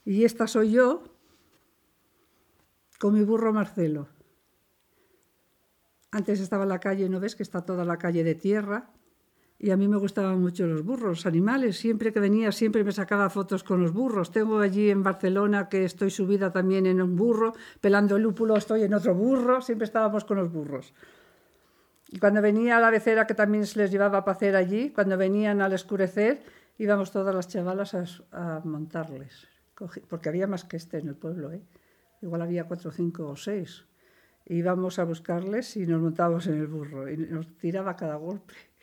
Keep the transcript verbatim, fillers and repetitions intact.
Y esta soy yo con mi burro Marcelo. Antes estaba en la calle, ¿no ves? Que está toda la calle de tierra. Y a mí me gustaban mucho los burros, los animales. Siempre que venía, siempre me sacaba fotos con los burros. Tengo allí en Barcelona que estoy subida también en un burro, pelando el lúpulo estoy en otro burro. Siempre estábamos con los burros. Y cuando venía la becera, que también se les llevaba a pacer allí, cuando venían al escurecer, íbamos todas las chavalas a, a montarles. Porque había más que este en el pueblo, ¿eh? Igual había cuatro, cinco o seis. Íbamos a buscarles y nos montábamos en el burro y nos tiraba cada golpe.